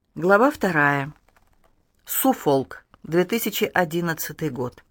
Глава 2. Суффолк, 2011 год.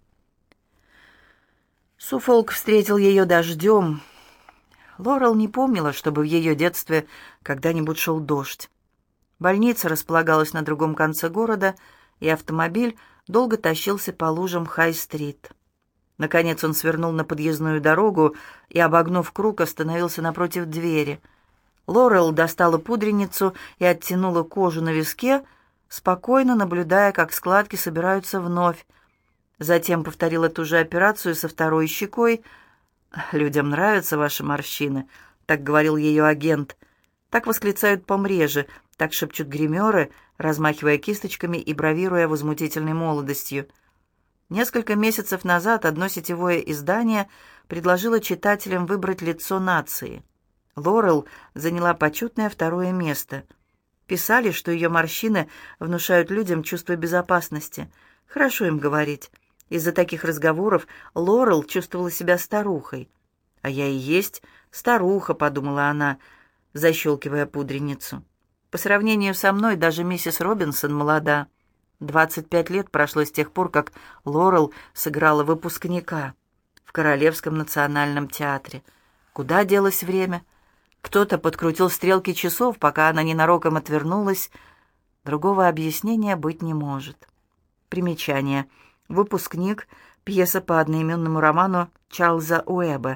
Суффолк встретил ее дождем. Лорел не помнила, чтобы в ее детстве когда-нибудь шел дождь. Больница располагалась на другом конце города, и автомобиль долго тащился по лужам Хай-стрит. Наконец он свернул на подъездную дорогу и, обогнув круг, остановился напротив двери. Лорел достала пудреницу и оттянула кожу на виске, спокойно наблюдая, как складки собираются вновь. Затем повторила ту же операцию со второй щекой. «Людям нравятся ваши морщины», — так говорил ее агент. Так восклицают помреже, так шепчут гримеры, размахивая кисточками и бравируя возмутительной молодостью. Несколько месяцев назад одно сетевое издание предложило читателям выбрать лицо нации. Лорел заняла почетное второе место. Писали, что ее морщины внушают людям чувство безопасности. Хорошо им говорить. Из-за таких разговоров Лорел чувствовала себя старухой. «А я и есть старуха», — подумала она, защелкивая пудреницу. «По сравнению со мной даже миссис Робинсон молода. 25 лет прошло с тех пор, как Лорел сыграла выпускника в Королевском национальном театре. Куда делось время?» Кто-то подкрутил стрелки часов, пока она ненароком отвернулась. Другого объяснения быть не может. Примечание. Выпускник. Пьеса по одноименному роману Чарльза Уэбба.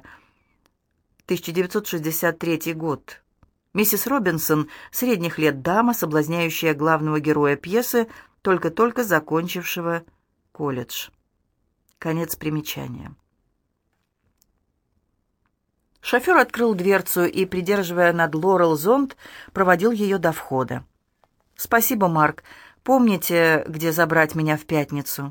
1963 год. Миссис Робинсон — средних лет дама, соблазняющая главного героя пьесы, только-только закончившего колледж. Конец примечания. Шофер открыл дверцу и, придерживая над Лорел зонт, проводил ее до входа. «Спасибо, Марк. Помните, где забрать меня в пятницу?»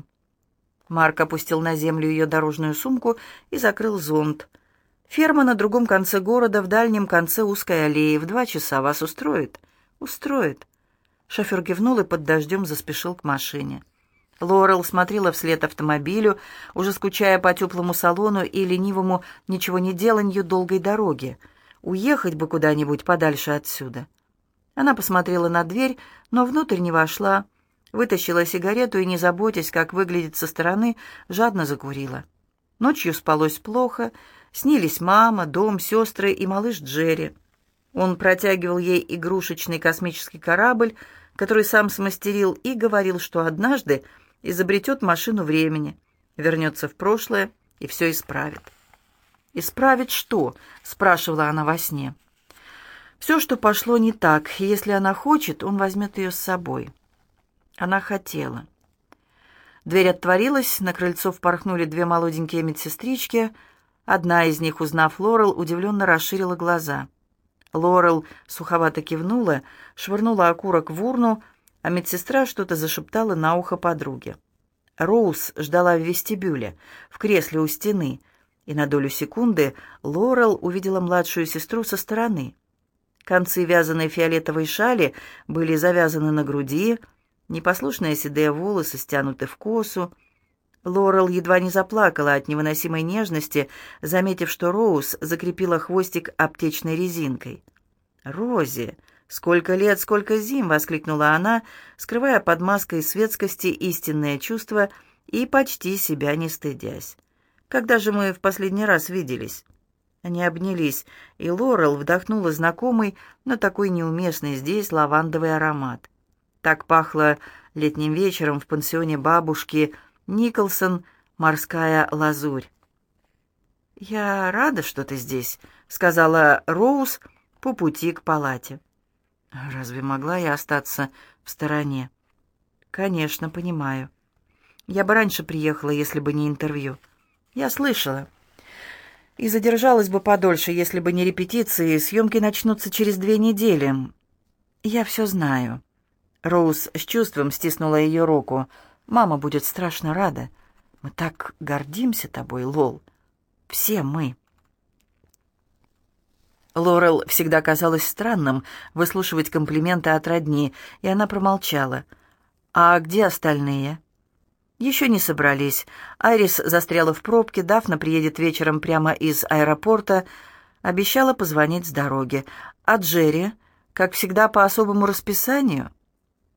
Марк опустил на землю ее дорожную сумку и закрыл зонт. «Ферма на другом конце города, в дальнем конце узкой аллеи. В 2 часа вас устроит?» «Устроит». Шофер кивнул и под дождем заспешил к машине. Лорел смотрела вслед автомобилю, уже скучая по теплому салону и ленивому ничего не деланью долгой дороги. Уехать бы куда-нибудь подальше отсюда. Она посмотрела на дверь, но внутрь не вошла, вытащила сигарету и, не заботясь, как выглядит со стороны, жадно закурила. Ночью спалось плохо, снились мама, дом, сестры и малыш Джерри. Он протягивал ей игрушечный космический корабль, который сам смастерил, и говорил, что однажды изобретет машину времени, вернется в прошлое и все исправит. «Исправит что?» — спрашивала она во сне. «Все, что пошло не так, и если она хочет, он возьмет ее с собой». Она хотела. Дверь отворилась, на крыльцо впорхнули 2 молоденькие медсестрички. Одна из них, узнав Лорел, удивленно расширила глаза. Лорел суховато кивнула, швырнула окурок в урну, а медсестра что-то зашептала на ухо подруге. Роуз ждала в вестибюле, в кресле у стены, и на долю секунды Лорел увидела младшую сестру со стороны. Концы вязаной фиолетовой шали были завязаны на груди, непослушные седые волосы стянуты в косу. Лорел едва не заплакала от невыносимой нежности, заметив, что Роуз закрепила хвостик аптечной резинкой. «Рози! Сколько лет, сколько зим!» — воскликнула она, скрывая под маской светскости истинные чувства и почти себя не стыдясь. «Когда же мы в последний раз виделись?» Они обнялись, и Лорел вдохнула знакомый, но такой неуместный здесь лавандовый аромат. Так пахло летним вечером в пансионе бабушки Николсон «Морская лазурь». «Я рада, что ты здесь», — сказала Роуз по пути к палате. «Разве могла я остаться в стороне?» «Конечно, понимаю. Я бы раньше приехала, если бы не интервью. Я слышала. И задержалась бы подольше, если бы не репетиции. Съемки начнутся через 2 недели. Я все знаю». Роуз с чувством стиснула ее руку. «Мама будет страшно рада. Мы так гордимся тобой, Лол. Все мы». Лорел всегда казалось странным выслушивать комплименты от родни, и она промолчала. «А где остальные?» «Еще не собрались. Айрис застряла в пробке, Дафна приедет вечером прямо из аэропорта. Обещала позвонить с дороги. А Джерри, как всегда, по особому расписанию?»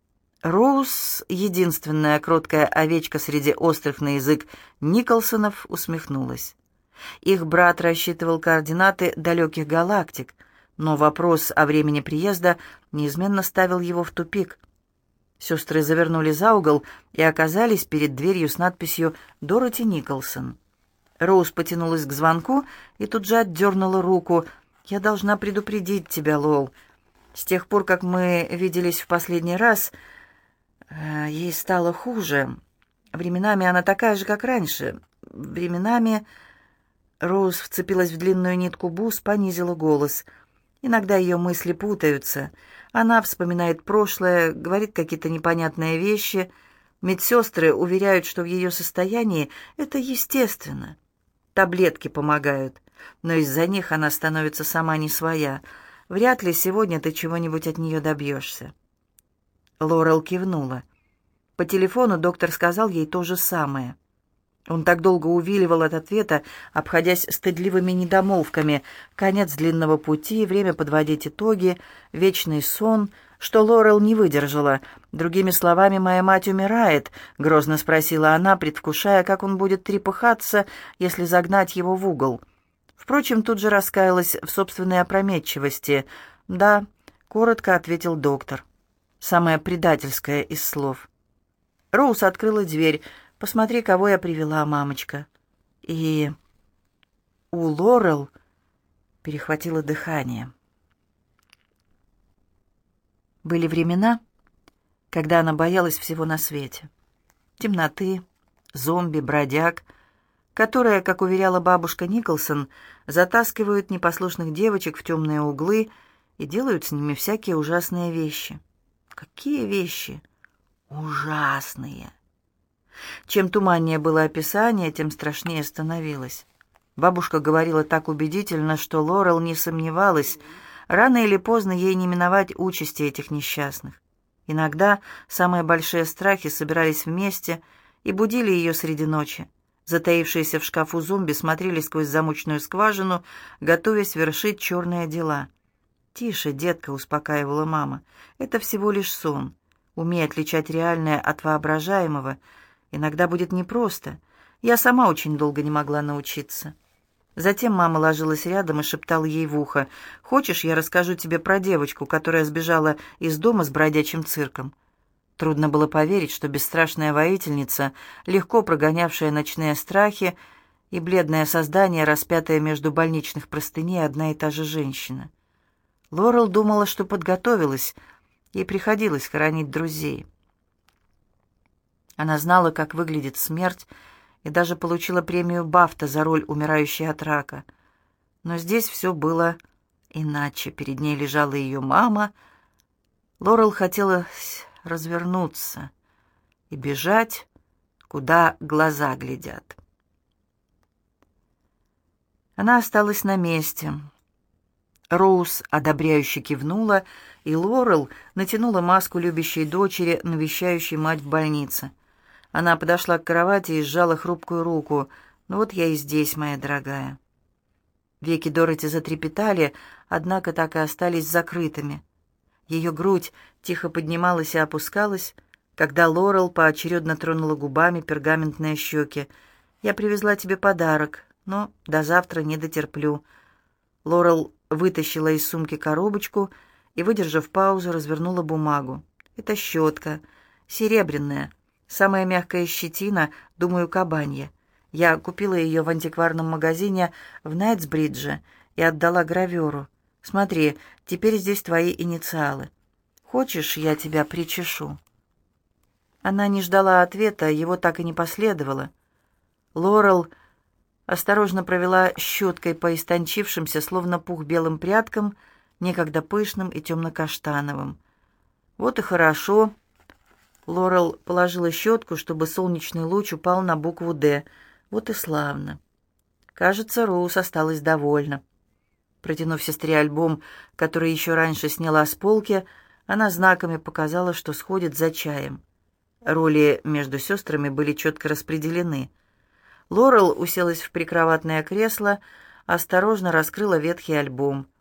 Роуз, единственная кроткая овечка среди острых на язык Николсонов, усмехнулась. Их брат рассчитывал координаты далеких галактик, но вопрос о времени приезда неизменно ставил его в тупик. Сестры завернули за угол и оказались перед дверью с надписью «Дороти Николсон». Роуз потянулась к звонку и тут же отдернула руку. «Я должна предупредить тебя, Лол. С тех пор, как мы виделись в последний раз, ей стало хуже. Временами она такая же, как раньше. Временами...» Роуз вцепилась в длинную нитку бус, понизила голос. «Иногда ее мысли путаются. Она вспоминает прошлое, говорит какие-то непонятные вещи. Медсестры уверяют, что в ее состоянии это естественно. Таблетки помогают, но из-за них она становится сама не своя. Вряд ли сегодня ты чего-нибудь от нее добьешься». Лорел кивнула. По телефону доктор сказал ей то же самое. Он так долго увиливал от ответа, обходясь стыдливыми недомолвками. Конец длинного пути, время подводить итоги, вечный сон, что Лорел не выдержала. «Другими словами, моя мать умирает?» — грозно спросила она, предвкушая, как он будет трепыхаться, если загнать его в угол. Впрочем, тут же раскаялась в собственной опрометчивости. «Да», — коротко ответил доктор. Самое предательское из слов. Роуз открыла дверь. «Посмотри, кого я привела, мамочка». И у Лорел перехватило дыхание. Были времена, когда она боялась всего на свете. Темноты, зомби, бродяг, которые, как уверяла бабушка Николсон, затаскивают непослушных девочек в темные углы и делают с ними всякие ужасные вещи. Какие вещи? Ужасные! Чем туманнее было описание, тем страшнее становилось. Бабушка говорила так убедительно, что Лорел не сомневалась, рано или поздно ей не миновать участи этих несчастных. Иногда самые большие страхи собирались вместе и будили ее среди ночи. Затаившиеся в шкафу зомби смотрели сквозь замочную скважину, готовясь вершить черные дела. «Тише, детка», — успокаивала мама, — «это всего лишь сон. Умей отличать реальное от воображаемого. Иногда будет непросто. Я сама очень долго не могла научиться». Затем мама ложилась рядом и шептала ей в ухо: «Хочешь, я расскажу тебе про девочку, которая сбежала из дома с бродячим цирком?» Трудно было поверить, что бесстрашная воительница, легко прогонявшая ночные страхи, и бледное создание, распятое между больничных простыней, одна и та же женщина. Лорел думала, что подготовилась, ей приходилось хоронить друзей. Она знала, как выглядит смерть, и даже получила премию Бафта за роль умирающей от рака. Но здесь все было иначе. Перед ней лежала ее мама. Лорел хотела развернуться и бежать, куда глаза глядят. Она осталась на месте. Роуз одобряюще кивнула, и Лорел натянула маску любящей дочери, навещающей мать в больнице. Она подошла к кровати и сжала хрупкую руку. «Ну вот я и здесь, моя дорогая». Веки Дороти затрепетали, однако так и остались закрытыми. Ее грудь тихо поднималась и опускалась, когда Лорел поочередно тронула губами пергаментные щеки. «Я привезла тебе подарок, но до завтра не дотерплю». Лорел вытащила из сумки коробочку и, выдержав паузу, развернула бумагу. «Это щетка, серебряная, самая мягкая щетина, думаю, кабанья. Я купила ее в антикварном магазине в Найтсбридже и отдала граверу. Смотри, теперь здесь твои инициалы. Хочешь, я тебя причешу?» Она не ждала ответа, его так и не последовало. Лорел осторожно провела щеткой по истончившимся, словно пух, белым прядкам, некогда пышным и темно-каштановым. «Вот и хорошо». Лорел положила щетку, чтобы солнечный луч упал на букву «Д». «Вот и славно». Кажется, Роуз осталась довольна. Протянув сестре альбом, который еще раньше сняла с полки, она знаками показала, что сходит за чаем. Роли между сестрами были четко распределены. Лорел уселась в прикроватное кресло, осторожно раскрыла ветхий альбом.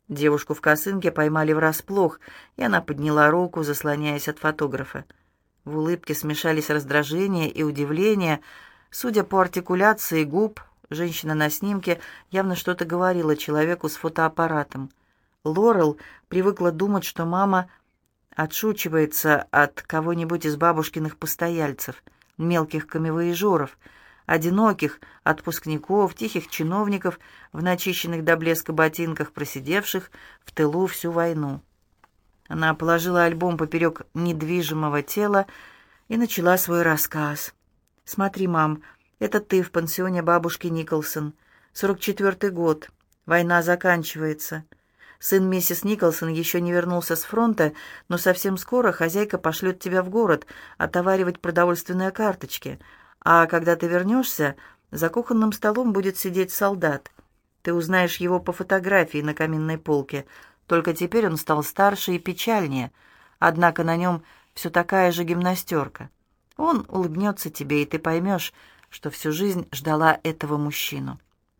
Девушку в косынке поймали врасплох, и она подняла руку, заслоняясь от фотографа. В улыбке смешались раздражение и удивление. Судя по артикуляции губ, женщина на снимке явно что-то говорила человеку с фотоаппаратом. Лорел привыкла думать, что мама отшучивается от кого-нибудь из бабушкиных постояльцев, мелких камевояжеров, одиноких отпускников, тихих чиновников в начищенных до блеска ботинках, просидевших в тылу всю войну. Она положила альбом поперек недвижимого тела и начала свой рассказ. «Смотри, мам, это ты в пансионе бабушки Николсон. 44-й год. Война заканчивается. Сын миссис Николсон еще не вернулся с фронта, но совсем скоро хозяйка пошлет тебя в город отоваривать продовольственные карточки. А когда ты вернешься, за кухонным столом будет сидеть солдат. Ты узнаешь его по фотографии на каминной полке. Только теперь он стал старше и печальнее, однако на нем все такая же гимнастерка. Он улыбнется тебе, и ты поймешь, что всю жизнь ждала этого мужчину».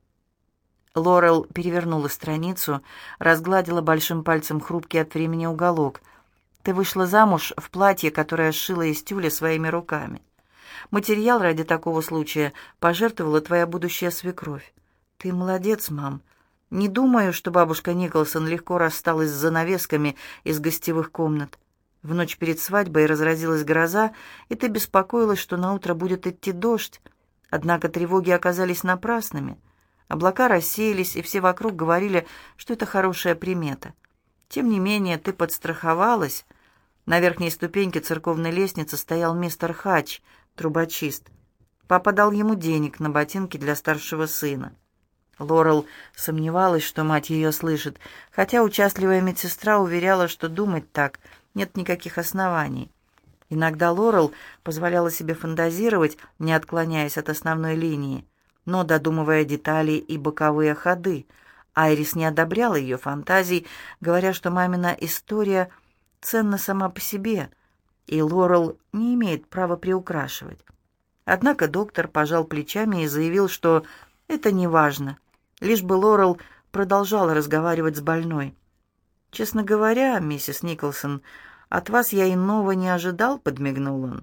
Лорел перевернула страницу, разгладила большим пальцем хрупкий от времени уголок. «Ты вышла замуж в платье, которое сшила из тюля своими руками. Материал ради такого случая пожертвовала твоя будущая свекровь. Ты молодец, мам. Не думаю, что бабушка Николсон легко рассталась с занавесками из гостевых комнат. В ночь перед свадьбой разразилась гроза, и ты беспокоилась, что наутро будет идти дождь. Однако тревоги оказались напрасными. Облака рассеялись, и все вокруг говорили, что это хорошая примета. Тем не менее, ты подстраховалась. На верхней ступеньке церковной лестницы стоял мистер Хач, трубочист. Папа дал ему денег на ботинки для старшего сына». Лорел сомневалась, что мать ее слышит, хотя участливая медсестра уверяла, что думать так нет никаких оснований. Иногда Лорел позволяла себе фантазировать, не отклоняясь от основной линии, но додумывая детали и боковые ходы. Айрис не одобряла ее фантазий, говоря, что мамина история ценна сама по себе, и Лорел не имеет права приукрашивать. Однако доктор пожал плечами и заявил, что это не важно, лишь бы Лорел продолжала разговаривать с больной. «Честно говоря, миссис Николсон, от вас я иного не ожидал», — подмигнул он.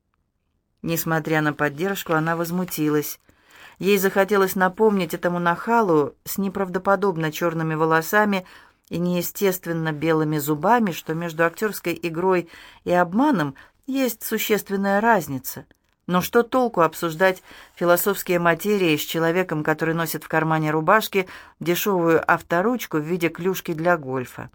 Несмотря на поддержку, она возмутилась. Ей захотелось напомнить этому нахалу с неправдоподобно черными волосами и неестественно белыми зубами, что между актерской игрой и обманом есть существенная разница. Но что толку обсуждать философские материи с человеком, который носит в кармане рубашки дешевую авторучку в виде клюшки для гольфа?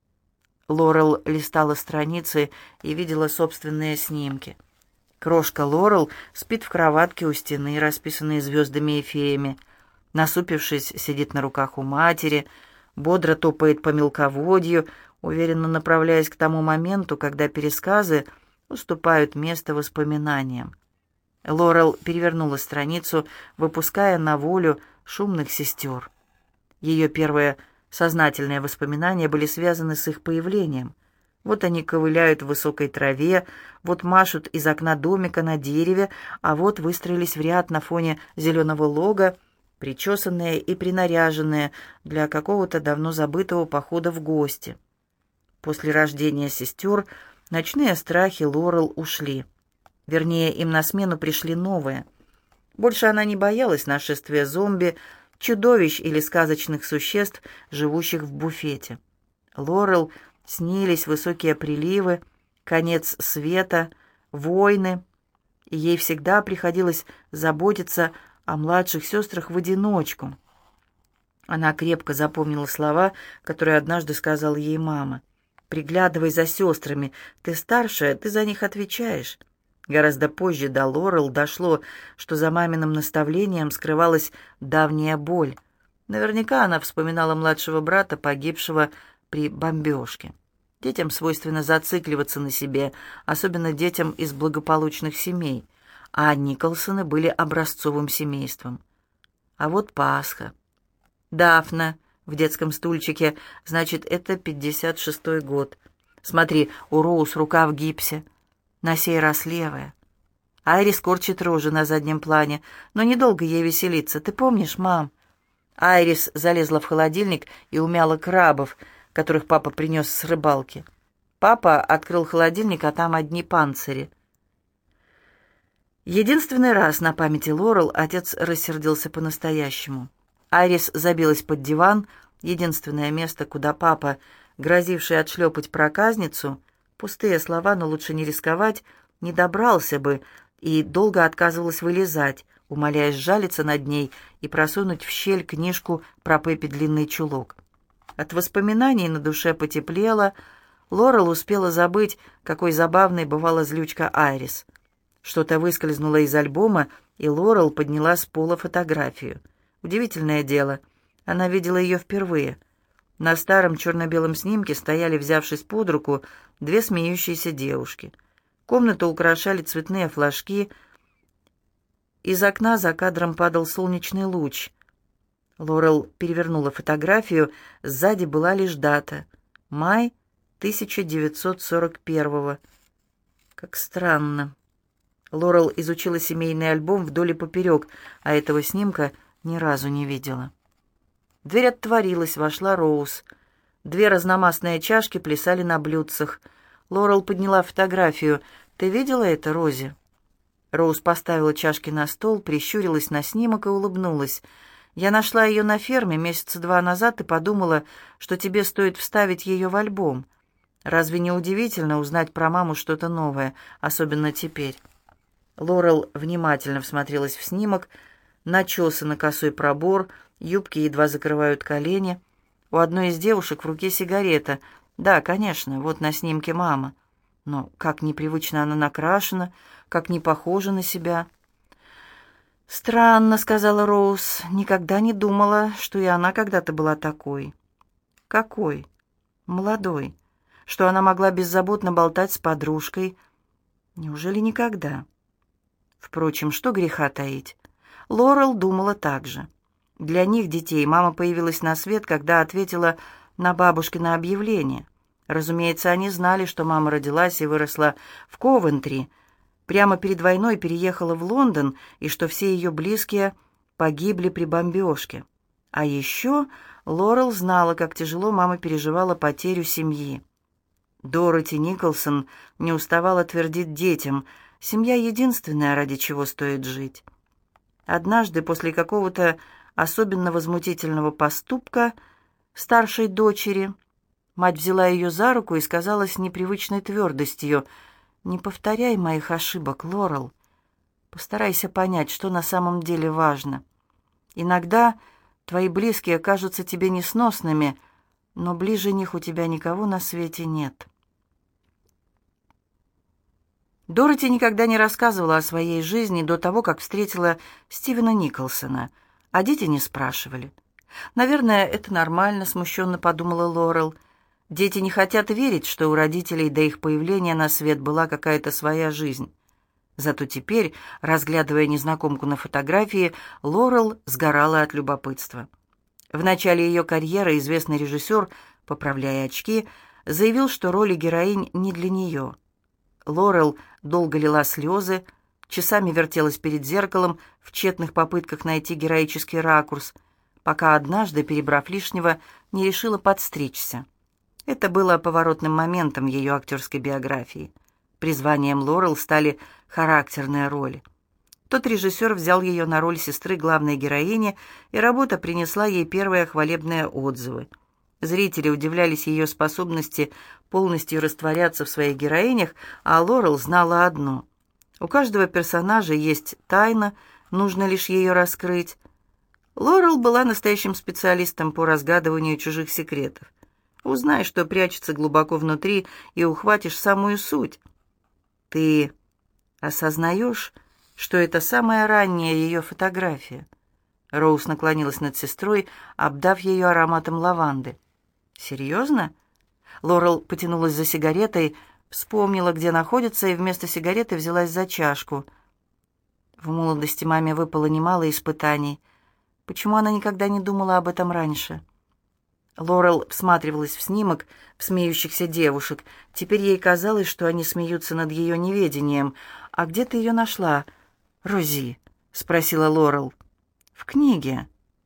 Лорел листала страницы и видела собственные снимки. Крошка Лорел спит в кроватке у стены, расписанной звездами и феями. Насупившись, сидит на руках у матери, бодро топает по мелководью, уверенно направляясь к тому моменту, когда пересказы уступают место воспоминаниям. Лорел перевернула страницу, выпуская на волю шумных сестер. Ее первые сознательные воспоминания были связаны с их появлением. Вот они ковыляют в высокой траве, вот машут из окна домика на дереве, а вот выстроились в ряд на фоне зеленого лога, причесанные и принаряженные для какого-то давно забытого похода в гости. После рождения сестер ночные страхи Лорел ушли. Вернее, им на смену пришли новые. Больше она не боялась нашествия зомби, чудовищ или сказочных существ, живущих в буфете. Лорел снились высокие приливы, конец света, войны, и ей всегда приходилось заботиться о младших сестрах в одиночку. Она крепко запомнила слова, которые однажды сказала ей мама. «Приглядывай за сестрами, ты старшая, ты за них отвечаешь». Гораздо позже до Лорел дошло, что за маминым наставлением скрывалась давняя боль. Наверняка она вспоминала младшего брата, погибшего при бомбежке. Детям свойственно зацикливаться на себе, особенно детям из благополучных семей, а Николсоны были образцовым семейством. А вот Пасха. Дафна в детском стульчике, значит, это 56-й год. Смотри, у Роуз рука в гипсе. На сей раз левая. Айрис корчит рожи на заднем плане, но недолго ей веселиться. Ты помнишь, мам? Айрис залезла в холодильник и умяла крабов, которых папа принес с рыбалки. Папа открыл холодильник, а там одни панцири. Единственный раз на памяти Лорел отец рассердился по-настоящему. Айрис забилась под диван, единственное место, куда папа, грозивший отшлепать проказницу, пустые слова, но лучше не рисковать, не добрался бы, и долго отказывалась вылезать, умоляя сжалиться над ней и просунуть в щель книжку про Пеппи длинный чулок. От воспоминаний на душе потеплело. Лорел успела забыть, какой забавной бывала злючка Айрис. Что-то выскользнуло из альбома, и Лорел подняла с пола фотографию. Удивительное дело, она видела ее впервые. На старом черно-белом снимке стояли, взявшись под руку, две смеющиеся девушки. Комнату украшали цветные флажки. Из окна за кадром падал солнечный луч. Лорел перевернула фотографию, сзади была лишь дата. Май 1941-го. Как странно. Лорел изучила семейный альбом вдоль и поперек, а этого снимка ни разу не видела. Дверь отворилась, вошла Роуз. Две разномастные чашки плясали на блюдцах. Лорел подняла фотографию. «Ты видела это, Рози?» Роуз поставила чашки на стол, прищурилась на снимок и улыбнулась. «Я нашла ее на ферме месяца 2 назад и подумала, что тебе стоит вставить ее в альбом. Разве не удивительно узнать про маму что-то новое, особенно теперь?» Лорел внимательно всмотрелась в снимок. Начесы на косой пробор, юбки едва закрывают колени. У одной из девушек в руке сигарета. Да, конечно, вот на снимке мама. Но как непривычно она накрашена, как не похожа на себя. «Странно», — сказала Роуз. «Никогда не думала, что и она когда-то была такой». «Какой?» «Молодой. Что она могла беззаботно болтать с подружкой. Неужели никогда?» Впрочем, что греха таить. Лорел думала так же. Для них, детей, мама появилась на свет, когда ответила на бабушкино объявление. Разумеется, они знали, что мама родилась и выросла в Ковентри, прямо перед войной переехала в Лондон, и что все ее близкие погибли при бомбежке. А еще Лорел знала, как тяжело мама переживала потерю семьи. Дороти Николсон не уставала твердить детям: «Семья единственная, ради чего стоит жить». Однажды, после какого-то особенно возмутительного поступка старшей дочери, мать взяла ее за руку и сказала с непривычной твердостью: «Не повторяй моих ошибок, Лорел. Постарайся понять, что на самом деле важно. Иногда твои близкие кажутся тебе несносными, но ближе них у тебя никого на свете нет». Дороти никогда не рассказывала о своей жизни до того, как встретила Стивена Николсона, а дети не спрашивали. «Наверное, это нормально», — смущенно подумала Лорел. «Дети не хотят верить, что у родителей до их появления на свет была какая-то своя жизнь». Зато теперь, разглядывая незнакомку на фотографии, Лорел сгорала от любопытства. В начале ее карьеры известный режиссер, поправляя очки, заявил, что роли героинь не для нее. Лорел долго лила слезы, часами вертелась перед зеркалом в тщетных попытках найти героический ракурс, пока однажды, перебрав лишнего, не решила подстричься. Это было поворотным моментом в ее актерской биографии. Призванием Лорел стали характерные роли. Тот режиссер взял ее на роль сестры главной героини, и работа принесла ей первые хвалебные отзывы. Зрители удивлялись ее способности полностью растворяться в своих героинях, а Лорел знала одно: у каждого персонажа есть тайна, нужно лишь ее раскрыть. Лорел была настоящим специалистом по разгадыванию чужих секретов. Узнай, что прячется глубоко внутри, и ухватишь самую суть. Ты осознаешь, что это самая ранняя ее фотография? Роуз наклонилась над сестрой, обдав ее ароматом лаванды. «Серьезно?» Лорел потянулась за сигаретой, вспомнила, где находится, и вместо сигареты взялась за чашку. В молодости маме выпало немало испытаний. Почему она никогда не думала об этом раньше? Лорел всматривалась в снимок в смеющихся девушек. Теперь ей казалось, что они смеются над ее неведением. «А где ты ее нашла, Рози?» — спросила Лорел. «В книге». «В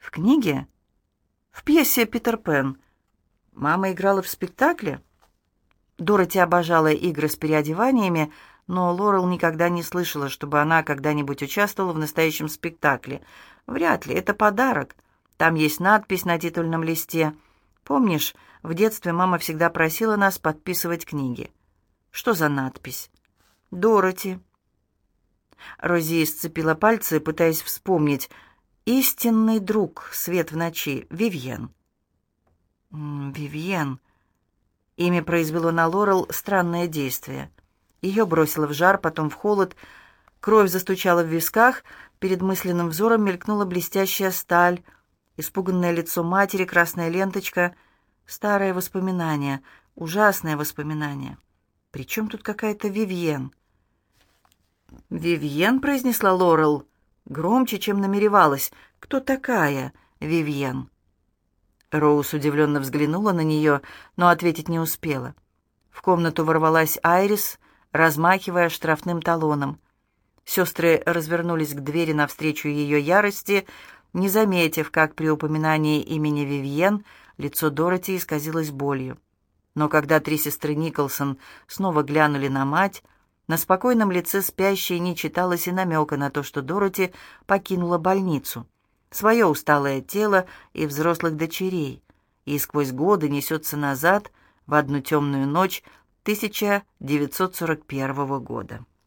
В книге? В пьесе «Питер Пен». Мама играла в спектакле? Дороти обожала игры с переодеваниями, но Лорел никогда не слышала, чтобы она когда-нибудь участвовала в настоящем спектакле. Вряд ли, это подарок. Там есть надпись на титульном листе. Помнишь, в детстве мама всегда просила нас подписывать книги. Что за надпись? «Дороти». Рози сцепила пальцы, пытаясь вспомнить. «Истинный друг, свет в ночи, Вивьен». Вивьен. Имя произвело на Лорел странное действие. Ее бросило в жар, потом в холод. Кровь застучала в висках, перед мысленным взором мелькнула блестящая сталь, испуганное лицо матери, красная ленточка. Старое воспоминание, ужасное воспоминание. «При чем тут какая-то Вивьен?» «Вивьен», — произнесла Лорел, громче, чем намеревалась. «Кто такая Вивьен?» Роуз удивленно взглянула на нее, но ответить не успела. В комнату ворвалась Айрис, размахивая штрафным талоном. Сестры развернулись к двери навстречу ее ярости, не заметив, как при упоминании имени Вивьен лицо Дороти исказилось болью. Но когда три сестры Николсон снова глянули на мать, на спокойном лице спящей не читалось и намека на то, что Дороти покинула больницу, свое усталое тело и взрослых дочерей, и сквозь годы несется назад в одну темную ночь 1941 года.